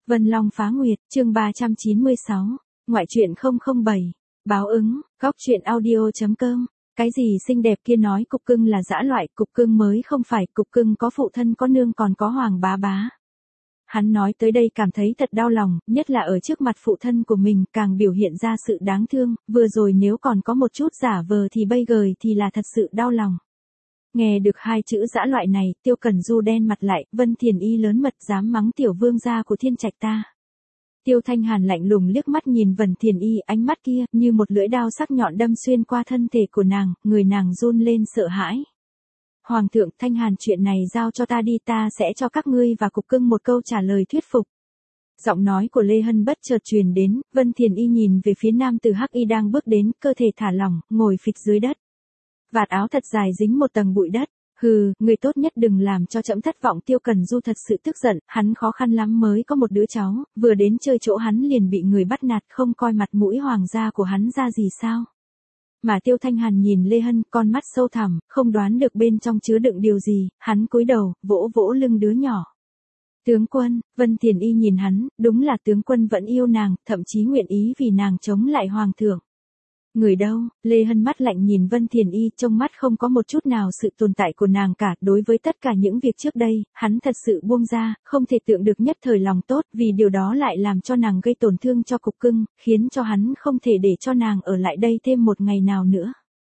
Vân Long Phá Nguyệt, chương 396, ngoại truyện 007, báo ứng, góc truyện audio.com. Cái gì xinh đẹp kia nói cục cưng là dã loại, cục cưng mới không phải, cục cưng có phụ thân có nương còn có hoàng bá bá. Hắn nói tới đây cảm thấy thật đau lòng, nhất là ở trước mặt phụ thân của mình càng biểu hiện ra sự đáng thương, vừa rồi nếu còn có một chút giả vờ thì bây giờ thì là thật sự đau lòng. Nghe được hai chữ dã loại này, Tiêu Cẩn Du đen mặt lại, Vân Thiền Y lớn mật dám mắng tiểu vương gia của Thiên Trạch ta. Tiêu Thanh Hàn lạnh lùng liếc mắt nhìn Vân Thiền Y, ánh mắt kia như một lưỡi dao sắc nhọn đâm xuyên qua thân thể của nàng, người nàng run lên sợ hãi. Hoàng thượng, Thanh Hàn, chuyện này giao cho ta đi, ta sẽ cho các ngươi và cục cưng một câu trả lời thuyết phục. Giọng nói của Lê Hân bất chợt truyền đến, Vân Thiền Y nhìn về phía nam tử hắc y đang bước đến, cơ thể thả lỏng, ngồi phịch dưới đất. Vạt áo thật dài dính một tầng bụi đất. Hừ, người tốt nhất đừng làm cho trẫm thất vọng. Tiêu Cẩn Du thật sự tức giận, hắn khó khăn lắm mới có một đứa cháu, vừa đến chơi chỗ hắn liền bị người bắt nạt, không coi mặt mũi hoàng gia của hắn ra gì sao. Mà Tiêu Thanh Hàn nhìn Lê Hân, con mắt sâu thẳm, không đoán được bên trong chứa đựng điều gì, hắn cúi đầu, vỗ vỗ lưng đứa nhỏ. Tướng quân, Vân Thiền Y nhìn hắn, đúng là tướng quân vẫn yêu nàng, thậm chí nguyện ý vì nàng chống lại hoàng thượng. Người đâu? Lê Hân mắt lạnh nhìn Vân Thiền Y, trong mắt không có một chút nào sự tồn tại của nàng cả. Đối với tất cả những việc trước đây, hắn thật sự buông ra, không thể tưởng được nhất thời lòng tốt, vì điều đó lại làm cho nàng gây tổn thương cho cục cưng, khiến cho hắn không thể để cho nàng ở lại đây thêm một ngày nào nữa.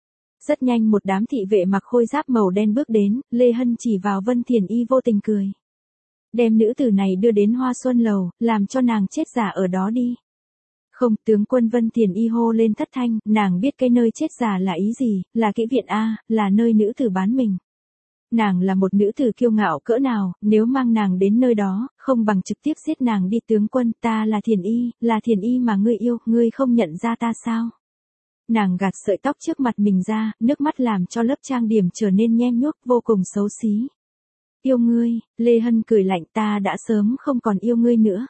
Rất nhanh một đám thị vệ mặc khôi giáp màu đen bước đến, Lê Hân chỉ vào Vân Thiền Y vô tình cười. Đem nữ tử này đưa đến Hoa Xuân Lầu, làm cho nàng chết giả ở đó đi. Không, tướng quân, Vân Thiền Y hô lên thất thanh, nàng biết cái nơi chết giả là ý gì, là kỹ viện A, là nơi nữ tử bán mình. Nàng là một nữ tử kiêu ngạo cỡ nào, nếu mang nàng đến nơi đó, không bằng trực tiếp giết nàng đi. Tướng quân, ta là Thiền Y mà ngươi yêu, ngươi không nhận ra ta sao? Nàng gạt sợi tóc trước mặt mình ra, nước mắt làm cho lớp trang điểm trở nên nhem nhuốc, vô cùng xấu xí. Yêu ngươi, Lê Hân cười lạnh, ta đã sớm không còn yêu ngươi nữa.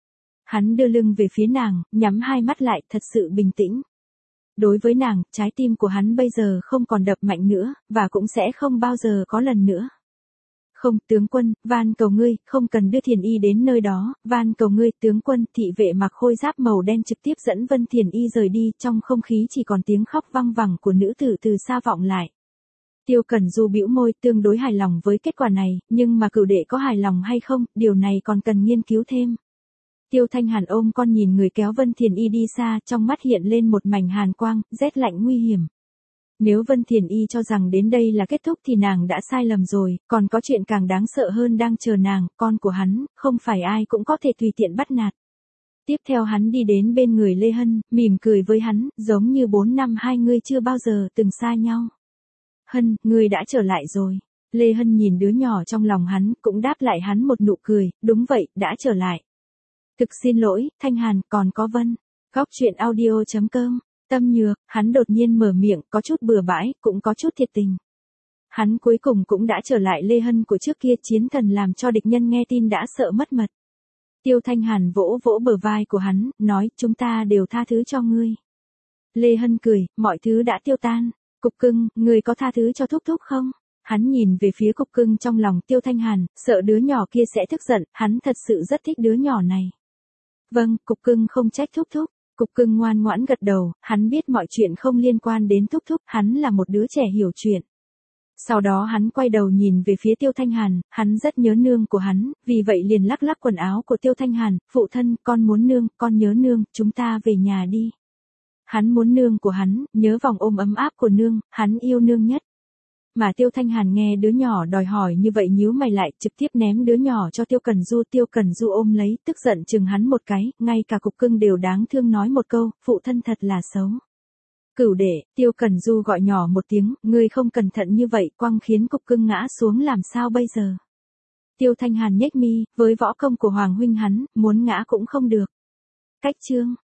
Hắn đưa lưng về phía nàng, nhắm hai mắt lại, thật sự bình tĩnh. Đối với nàng, trái tim của hắn bây giờ không còn đập mạnh nữa, và cũng sẽ không bao giờ có lần nữa. Không, tướng quân, van cầu ngươi, không cần đưa Thiền Y đến nơi đó, van cầu ngươi. Tướng quân, thị vệ mặc khôi giáp màu đen trực tiếp dẫn Vân Thiền Y rời đi, trong không khí chỉ còn tiếng khóc văng vẳng của nữ tử từ xa vọng lại. Tiêu Cẩn Du bĩu môi, tương đối hài lòng với kết quả này, nhưng mà cửu đệ có hài lòng hay không, điều này còn cần nghiên cứu thêm. Tiêu Thanh Hàn ôm con nhìn người kéo Vân Thiền Y đi xa, trong mắt hiện lên một mảnh hàn quang, rét lạnh nguy hiểm. Nếu Vân Thiền Y cho rằng đến đây là kết thúc thì nàng đã sai lầm rồi, còn có chuyện càng đáng sợ hơn đang chờ nàng, con của hắn, không phải ai cũng có thể tùy tiện bắt nạt. Tiếp theo hắn đi đến bên người Lê Hân, mỉm cười với hắn, giống như 4 năm hai người chưa bao giờ từng xa nhau. Hân, ngươi đã trở lại rồi. Lê Hân nhìn đứa nhỏ trong lòng hắn, cũng đáp lại hắn một nụ cười, đúng vậy, đã trở lại. Thực xin lỗi, Thanh Hàn, còn có Vân. Góc truyện audio.com. Tâm Nhược, hắn đột nhiên mở miệng, có chút bừa bãi, cũng có chút thiệt tình. Hắn cuối cùng cũng đã trở lại. Lê Hân của trước kia chiến thần làm cho địch nhân nghe tin đã sợ mất mật. Tiêu Thanh Hàn vỗ vỗ bờ vai của hắn, nói, chúng ta đều tha thứ cho ngươi. Lê Hân cười, mọi thứ đã tiêu tan. Cục cưng, ngươi có tha thứ cho thúc thúc không? Hắn nhìn về phía cục cưng trong lòng Tiêu Thanh Hàn, sợ đứa nhỏ kia sẽ tức giận, hắn thật sự rất thích đứa nhỏ này. Vâng, cục cưng không trách thúc thúc. Cục cưng ngoan ngoãn gật đầu, hắn biết mọi chuyện không liên quan đến thúc thúc, hắn là một đứa trẻ hiểu chuyện. Sau đó hắn quay đầu nhìn về phía Tiêu Thanh Hàn, hắn rất nhớ nương của hắn, vì vậy liền lắc lắc quần áo của Tiêu Thanh Hàn, phụ thân, con muốn nương, con nhớ nương, chúng ta về nhà đi. Hắn muốn nương của hắn, nhớ vòng ôm ấm áp của nương, hắn yêu nương nhất. Mà Tiêu Thanh Hàn nghe đứa nhỏ đòi hỏi như vậy nhíu mày lại, trực tiếp ném đứa nhỏ cho Tiêu Cẩn Du. Tiêu Cẩn Du ôm lấy, tức giận chừng hắn một cái, ngay cả cục cưng đều đáng thương nói một câu, phụ thân thật là xấu. Cửu đệ, Tiêu Cẩn Du gọi nhỏ một tiếng, ngươi không cẩn thận như vậy, quăng khiến cục cưng ngã xuống làm sao bây giờ. Tiêu Thanh Hàn nhếch mi, với võ công của Hoàng huynh hắn, muốn ngã cũng không được. Cách chương.